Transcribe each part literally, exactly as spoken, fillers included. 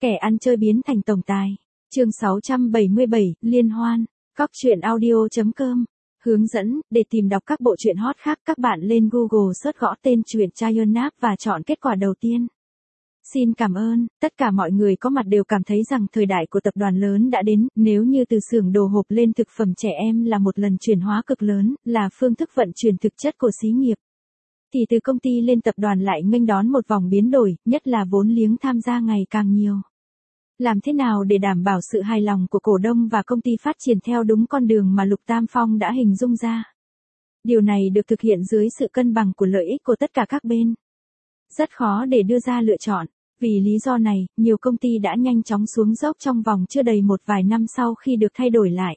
Kẻ ăn chơi biến thành tổng tài. Chương sáu trăm bảy mươi bảy, Liên hoan. Cóc truyện audio chấm com. Hướng dẫn, để tìm đọc các bộ truyện hot khác, các bạn lên Google search gõ tên truyện Chayonap và chọn kết quả đầu tiên. Xin cảm ơn, tất cả mọi người có mặt đều cảm thấy rằng thời đại của tập đoàn lớn đã đến, nếu như từ xưởng đồ hộp lên thực phẩm trẻ em là một lần chuyển hóa cực lớn, là phương thức vận chuyển thực chất của xí nghiệp. Thì từ công ty lên tập đoàn lại nghênh đón một vòng biến đổi, nhất là vốn liếng tham gia ngày càng nhiều. Làm thế nào để đảm bảo sự hài lòng của cổ đông và công ty phát triển theo đúng con đường mà Lục Tam Phong đã hình dung ra? Điều này được thực hiện dưới sự cân bằng của lợi ích của tất cả các bên. Rất khó để đưa ra lựa chọn. Vì lý do này, nhiều công ty đã nhanh chóng xuống dốc trong vòng chưa đầy một vài năm sau khi được thay đổi lại.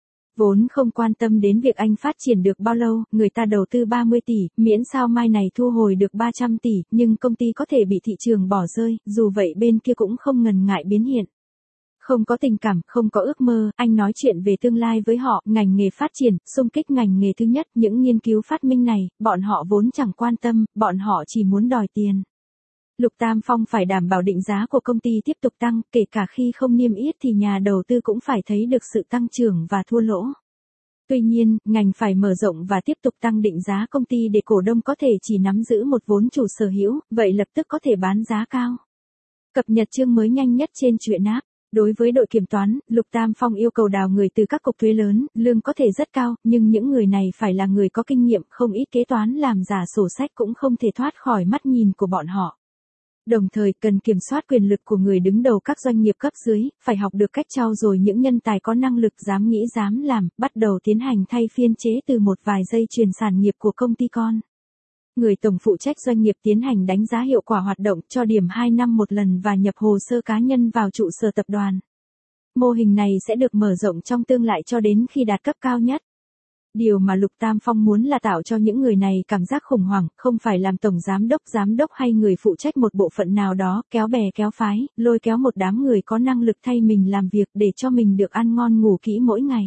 Vốn không quan tâm đến việc anh phát triển được bao lâu, người ta đầu tư ba mươi tỷ, miễn sao mai này thu hồi được ba trăm tỷ, nhưng công ty có thể bị thị trường bỏ rơi, dù vậy bên kia cũng không ngần ngại biến hiện. Không có tình cảm, không có ước mơ, anh nói chuyện về tương lai với họ, ngành nghề phát triển, xung kích ngành nghề thứ nhất, những nghiên cứu phát minh này, bọn họ vốn chẳng quan tâm, bọn họ chỉ muốn đòi tiền. Lục Tam Phong phải đảm bảo định giá của công ty tiếp tục tăng, kể cả khi không niêm yết thì nhà đầu tư cũng phải thấy được sự tăng trưởng và thua lỗ. Tuy nhiên, ngành phải mở rộng và tiếp tục tăng định giá công ty để cổ đông có thể chỉ nắm giữ một vốn chủ sở hữu, vậy lập tức có thể bán giá cao. Cập nhật chương mới nhanh nhất trên truyện app. Đối với đội kiểm toán, Lục Tam Phong yêu cầu đào người từ các cục thuế lớn, lương có thể rất cao, nhưng những người này phải là người có kinh nghiệm, không ít kế toán làm giả sổ sách cũng không thể thoát khỏi mắt nhìn của bọn họ. Đồng thời cần kiểm soát quyền lực của người đứng đầu các doanh nghiệp cấp dưới, phải học được cách trau dồi những nhân tài có năng lực dám nghĩ dám làm, bắt đầu tiến hành thay phiên chế từ một vài dây chuyền sản nghiệp của công ty con. Người tổng phụ trách doanh nghiệp tiến hành đánh giá hiệu quả hoạt động cho điểm hai năm một lần và nhập hồ sơ cá nhân vào trụ sở tập đoàn. Mô hình này sẽ được mở rộng trong tương lai cho đến khi đạt cấp cao nhất. Điều mà Lục Tam Phong muốn là tạo cho những người này cảm giác khủng hoảng, không phải làm tổng giám đốc, giám đốc hay người phụ trách một bộ phận nào đó, kéo bè kéo phái, lôi kéo một đám người có năng lực thay mình làm việc để cho mình được ăn ngon ngủ kỹ mỗi ngày.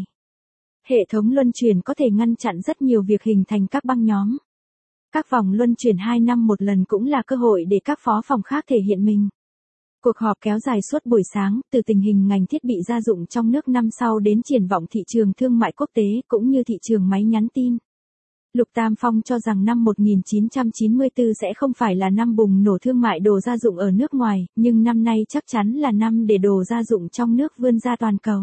Hệ thống luân chuyển có thể ngăn chặn rất nhiều việc hình thành các băng nhóm. Các vòng luân chuyển hai năm một lần cũng là cơ hội để các phó phòng khác thể hiện mình. Cuộc họp kéo dài suốt buổi sáng, từ tình hình ngành thiết bị gia dụng trong nước năm sau đến triển vọng thị trường thương mại quốc tế cũng như thị trường máy nhắn tin. Lục Tam Phong cho rằng năm một nghìn chín trăm chín mươi tư sẽ không phải là năm bùng nổ thương mại đồ gia dụng ở nước ngoài, nhưng năm nay chắc chắn là năm để đồ gia dụng trong nước vươn ra toàn cầu.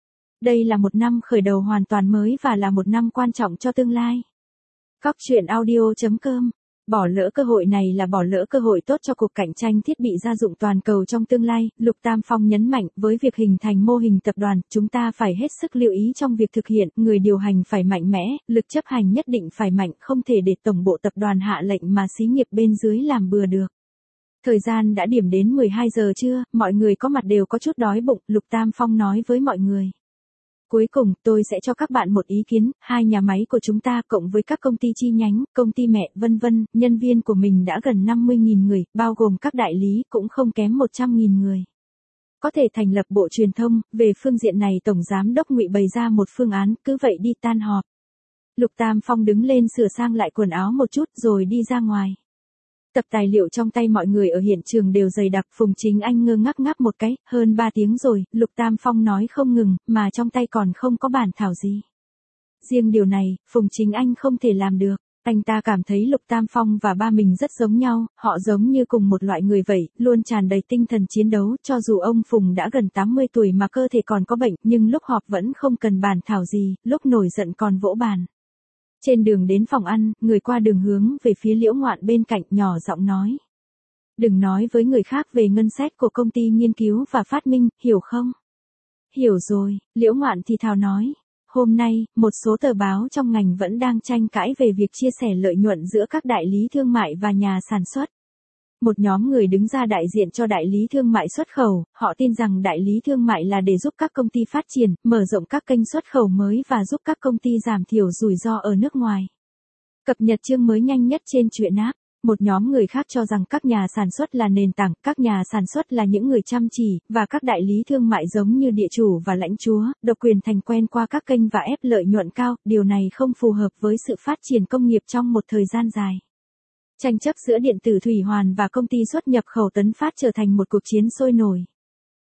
Đây là một năm khởi đầu hoàn toàn mới và là một năm quan trọng cho tương lai. Cóc truyện audio chấm com. Bỏ lỡ cơ hội này là bỏ lỡ cơ hội tốt cho cuộc cạnh tranh thiết bị gia dụng toàn cầu trong tương lai, Lục Tam Phong nhấn mạnh, với việc hình thành mô hình tập đoàn, chúng ta phải hết sức lưu ý trong việc thực hiện, người điều hành phải mạnh mẽ, lực chấp hành nhất định phải mạnh, không thể để tổng bộ tập đoàn hạ lệnh mà xí nghiệp bên dưới làm bừa được. Thời gian đã điểm đến mười hai giờ trưa, mọi người có mặt đều có chút đói bụng, Lục Tam Phong nói với mọi người. Cuối cùng, tôi sẽ cho các bạn một ý kiến, hai nhà máy của chúng ta cộng với các công ty chi nhánh, công ty mẹ, vân vân, nhân viên của mình đã gần năm mươi nghìn người, bao gồm các đại lý cũng không kém một trăm nghìn người. Có thể thành lập bộ truyền thông, về phương diện này Tổng Giám đốc Ngụy bày ra một phương án, cứ vậy đi tan họp. Lục Tam Phong đứng lên sửa sang lại quần áo một chút rồi đi ra ngoài. Tập tài liệu trong tay mọi người ở hiện trường đều dày đặc, Phùng Chính Anh ngơ ngác ngáp một cái, hơn ba tiếng rồi, Lục Tam Phong nói không ngừng, mà trong tay còn không có bản thảo gì. Riêng điều này, Phùng Chính Anh không thể làm được, anh ta cảm thấy Lục Tam Phong và ba mình rất giống nhau, họ giống như cùng một loại người vậy, luôn tràn đầy tinh thần chiến đấu, cho dù ông Phùng đã gần tám mươi tuổi mà cơ thể còn có bệnh, nhưng lúc họp vẫn không cần bản thảo gì, lúc nổi giận còn vỗ bàn. Trên đường đến phòng ăn, người qua đường hướng về phía Liễu Ngoạn bên cạnh nhỏ giọng nói. Đừng nói với người khác về ngân sách của công ty nghiên cứu và phát minh, hiểu không? Hiểu rồi, Liễu Ngoạn thì thào nói. Hôm nay, một số tờ báo trong ngành vẫn đang tranh cãi về việc chia sẻ lợi nhuận giữa các đại lý thương mại và nhà sản xuất. Một nhóm người đứng ra đại diện cho đại lý thương mại xuất khẩu, họ tin rằng đại lý thương mại là để giúp các công ty phát triển, mở rộng các kênh xuất khẩu mới và giúp các công ty giảm thiểu rủi ro ở nước ngoài. Cập nhật chương mới nhanh nhất trên truyện app. Một nhóm người khác cho rằng các nhà sản xuất là nền tảng, các nhà sản xuất là những người chăm chỉ, và các đại lý thương mại giống như địa chủ và lãnh chúa, độc quyền thành quen qua các kênh và ép lợi nhuận cao, điều này không phù hợp với sự phát triển công nghiệp trong một thời gian dài. Tranh chấp giữa điện tử Thủy Hoàn và công ty xuất nhập khẩu Tấn Phát trở thành một cuộc chiến sôi nổi.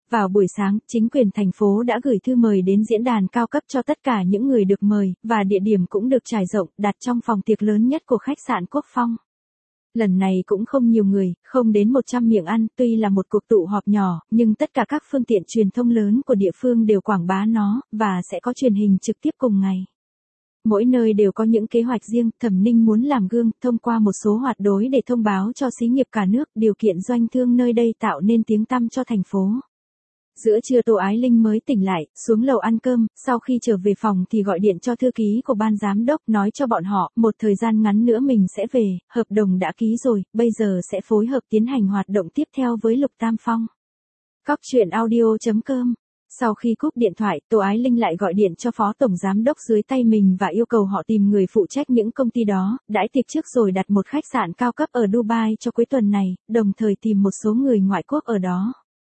Vào buổi sáng, chính quyền thành phố đã gửi thư mời đến diễn đàn cao cấp cho tất cả những người được mời, và địa điểm cũng được trải rộng, đặt trong phòng tiệc lớn nhất của khách sạn Quốc Phong. Lần này cũng không nhiều người, không đến một trăm miệng ăn, tuy là một cuộc tụ họp nhỏ, nhưng tất cả các phương tiện truyền thông lớn của địa phương đều quảng bá nó, và sẽ có truyền hình trực tiếp cùng ngày. Mỗi nơi đều có những kế hoạch riêng, Thẩm Ninh muốn làm gương, thông qua một số hoạt đối để thông báo cho xí nghiệp cả nước, điều kiện doanh thương nơi đây tạo nên tiếng tăm cho thành phố. Giữa trưa Tô Ái Linh mới tỉnh lại, xuống lầu ăn cơm, sau khi trở về phòng thì gọi điện cho thư ký của ban giám đốc, nói cho bọn họ, một thời gian ngắn nữa mình sẽ về, hợp đồng đã ký rồi, bây giờ sẽ phối hợp tiến hành hoạt động tiếp theo với Lục Tam Phong. Cóc truyện audio chấm com. Sau khi cúp điện thoại, Tô Ái Linh lại gọi điện cho phó tổng giám đốc dưới tay mình và yêu cầu họ tìm người phụ trách những công ty đó, đãi tiệc trước rồi đặt một khách sạn cao cấp ở Dubai cho cuối tuần này, đồng thời tìm một số người ngoại quốc ở đó.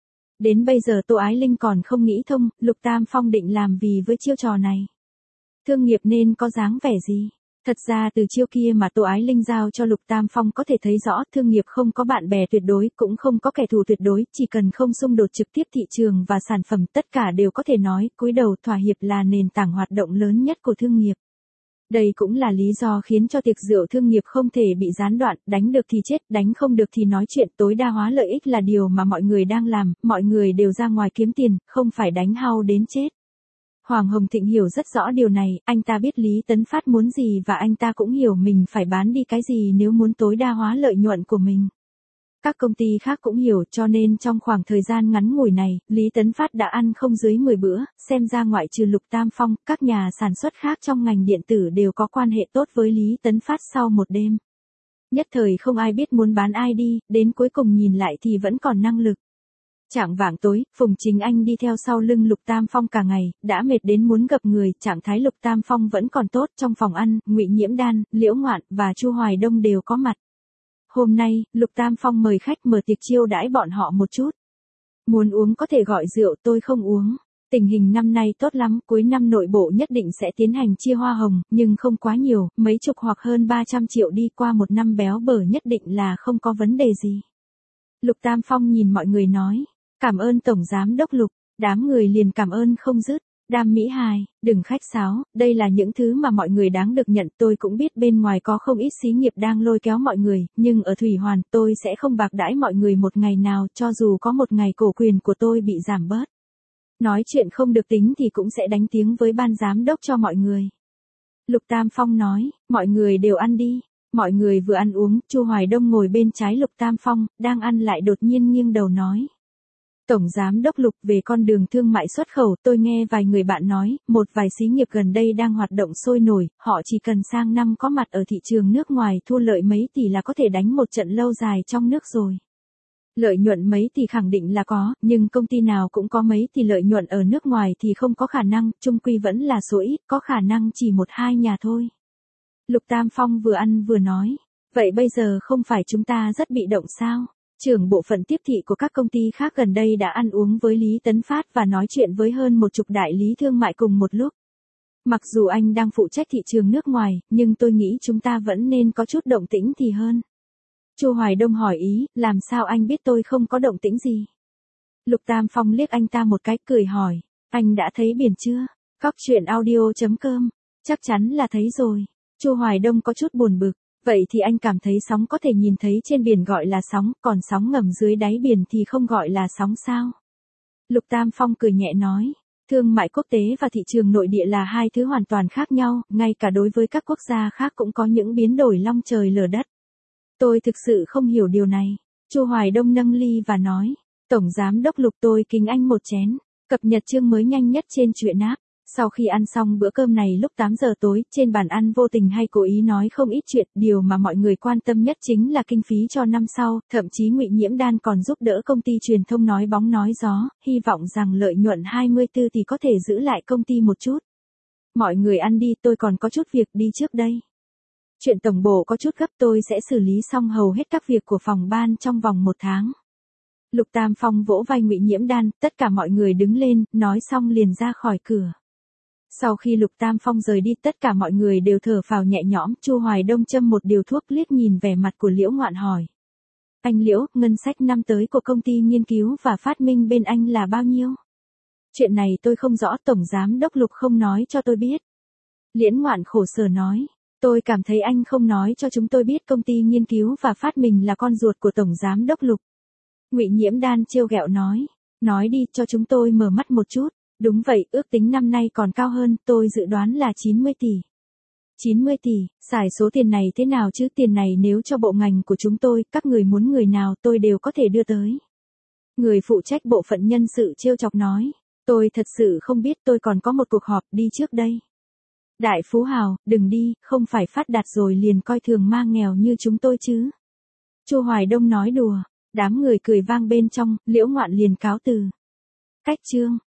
Đến bây giờ Tô Ái Linh còn không nghĩ thông, Lục Tam Phong định làm vì với chiêu trò này. Thương nghiệp nên có dáng vẻ gì? Thật ra từ chiêu kia mà Tô Ái Linh giao cho Lục Tam Phong có thể thấy rõ thương nghiệp không có bạn bè tuyệt đối, cũng không có kẻ thù tuyệt đối, chỉ cần không xung đột trực tiếp thị trường và sản phẩm, tất cả đều có thể nói, cúi đầu thỏa hiệp là nền tảng hoạt động lớn nhất của thương nghiệp. Đây cũng là lý do khiến cho tiệc rượu thương nghiệp không thể bị gián đoạn, đánh được thì chết, đánh không được thì nói chuyện, tối đa hóa lợi ích là điều mà mọi người đang làm, mọi người đều ra ngoài kiếm tiền, không phải đánh hao đến chết. Hoàng Hồng Thịnh hiểu rất rõ điều này, anh ta biết Lý Tấn Phát muốn gì và anh ta cũng hiểu mình phải bán đi cái gì nếu muốn tối đa hóa lợi nhuận của mình. Các công ty khác cũng hiểu, cho nên trong khoảng thời gian ngắn ngủi này, Lý Tấn Phát đã ăn không dưới mười bữa, xem ra ngoại trừ Lục Tam Phong, các nhà sản xuất khác trong ngành điện tử đều có quan hệ tốt với Lý Tấn Phát sau một đêm. Nhất thời không ai biết muốn bán ai đi, đến cuối cùng nhìn lại thì vẫn còn năng lực. Chạng vạng tối, Phùng Chính Anh đi theo sau lưng Lục Tam Phong cả ngày, đã mệt đến muốn gập người, trạng thái Lục Tam Phong vẫn còn tốt, trong phòng ăn, Ngụy Nhiễm Đan, Liễu Ngoạn và Chu Hoài Đông đều có mặt. Hôm nay, Lục Tam Phong mời khách mở tiệc chiêu đãi bọn họ một chút. Muốn uống có thể gọi rượu, tôi không uống. Tình hình năm nay tốt lắm, cuối năm nội bộ nhất định sẽ tiến hành chia hoa hồng, nhưng không quá nhiều, mấy chục hoặc hơn ba trăm triệu đi qua một năm béo bở nhất định là không có vấn đề gì. Lục Tam Phong nhìn mọi người nói, cảm ơn Tổng Giám Đốc Lục, đám người liền cảm ơn không dứt. Đàm Mỹ Hài, đừng khách sáo, đây là những thứ mà mọi người đáng được nhận, tôi cũng biết bên ngoài có không ít xí nghiệp đang lôi kéo mọi người, nhưng ở Thủy Hoàn tôi sẽ không bạc đãi mọi người một ngày nào, cho dù có một ngày cổ quyền của tôi bị giảm bớt. Nói chuyện không được tính thì cũng sẽ đánh tiếng với ban giám đốc cho mọi người. Lục Tam Phong nói, mọi người đều ăn đi. Mọi người vừa ăn uống, Chu Hoài Đông ngồi bên trái Lục Tam Phong, đang ăn lại đột nhiên nghiêng đầu nói. Tổng Giám Đốc Lục, về con đường thương mại xuất khẩu, tôi nghe vài người bạn nói, một vài xí nghiệp gần đây đang hoạt động sôi nổi, họ chỉ cần sang năm có mặt ở thị trường nước ngoài thu lợi mấy tỷ là có thể đánh một trận lâu dài trong nước rồi. Lợi nhuận mấy tỷ khẳng định là có, nhưng công ty nào cũng có mấy tỷ lợi nhuận ở nước ngoài thì không có khả năng, chung quy vẫn là số ít, có khả năng chỉ một hai nhà thôi. Lục Tam Phong vừa ăn vừa nói, vậy bây giờ không phải chúng ta rất bị động sao? Trưởng bộ phận tiếp thị của các công ty khác gần đây đã ăn uống với Lý Tấn Phát và nói chuyện với hơn một chục đại lý thương mại cùng một lúc. Mặc dù anh đang phụ trách thị trường nước ngoài, nhưng tôi nghĩ chúng ta vẫn nên có chút động tĩnh thì hơn. Chu Hoài Đông hỏi ý, làm sao anh biết tôi không có động tĩnh gì? Lục Tam Phong liếc anh ta một cái cười hỏi, anh đã thấy biển chưa? Cóc truyện audio chấm com, chắc chắn là thấy rồi. Chu Hoài Đông có chút buồn bực. Vậy thì anh cảm thấy sóng có thể nhìn thấy trên biển gọi là sóng, còn sóng ngầm dưới đáy biển thì không gọi là sóng sao? Lục Tam Phong cười nhẹ nói, thương mại quốc tế và thị trường nội địa là hai thứ hoàn toàn khác nhau, ngay cả đối với các quốc gia khác cũng có những biến đổi long trời lở đất. Tôi thực sự không hiểu điều này. Chu Hoài Đông nâng ly và nói, Tổng Giám Đốc Lục, tôi kính anh một chén, cập nhật chương mới nhanh nhất trên truyện app. Sau khi ăn xong bữa cơm này lúc tám giờ tối, trên bàn ăn vô tình hay cố ý nói không ít chuyện, điều mà mọi người quan tâm nhất chính là kinh phí cho năm sau, thậm chí Ngụy Nhiễm Đan còn giúp đỡ công ty truyền thông nói bóng nói gió, hy vọng rằng lợi nhuận hai mươi tư tỷ có thể giữ lại công ty một chút. Mọi người ăn đi, tôi còn có chút việc đi trước đây. Chuyện tổng bộ có chút gấp, tôi sẽ xử lý xong hầu hết các việc của phòng ban trong vòng một tháng. Lục Tam Phong vỗ vai Ngụy Nhiễm Đan, tất cả mọi người đứng lên, nói xong liền ra khỏi cửa. Sau khi Lục Tam Phong rời đi, tất cả mọi người đều thở phào nhẹ nhõm, Chu Hoài Đông châm một điều thuốc, liếc nhìn vẻ mặt của Liễu Ngoạn hỏi. Anh Liễu, ngân sách năm tới của công ty nghiên cứu và phát minh bên anh là bao nhiêu? Chuyện này tôi không rõ, Tổng Giám đốc Lục không nói cho tôi biết. Liễn Ngoạn khổ sở nói, tôi cảm thấy anh không nói cho chúng tôi biết công ty nghiên cứu và phát minh là con ruột của Tổng Giám đốc Lục. Ngụy Nhiễm Đan trêu ghẹo nói, nói đi cho chúng tôi mở mắt một chút. Đúng vậy, ước tính năm nay còn cao hơn, tôi dự đoán là chín mươi tỷ. chín mươi tỷ, xài số tiền này thế nào chứ, tiền này nếu cho bộ ngành của chúng tôi, các người muốn người nào tôi đều có thể đưa tới. Người phụ trách bộ phận nhân sự trêu chọc nói, tôi thật sự không biết, tôi còn có một cuộc họp đi trước đây. Đại phú hào, đừng đi, không phải phát đạt rồi liền coi thường ma nghèo như chúng tôi chứ. Chu Hoài Đông nói đùa, đám người cười vang bên trong, Liễu Ngoạn liền cáo từ. Cách chương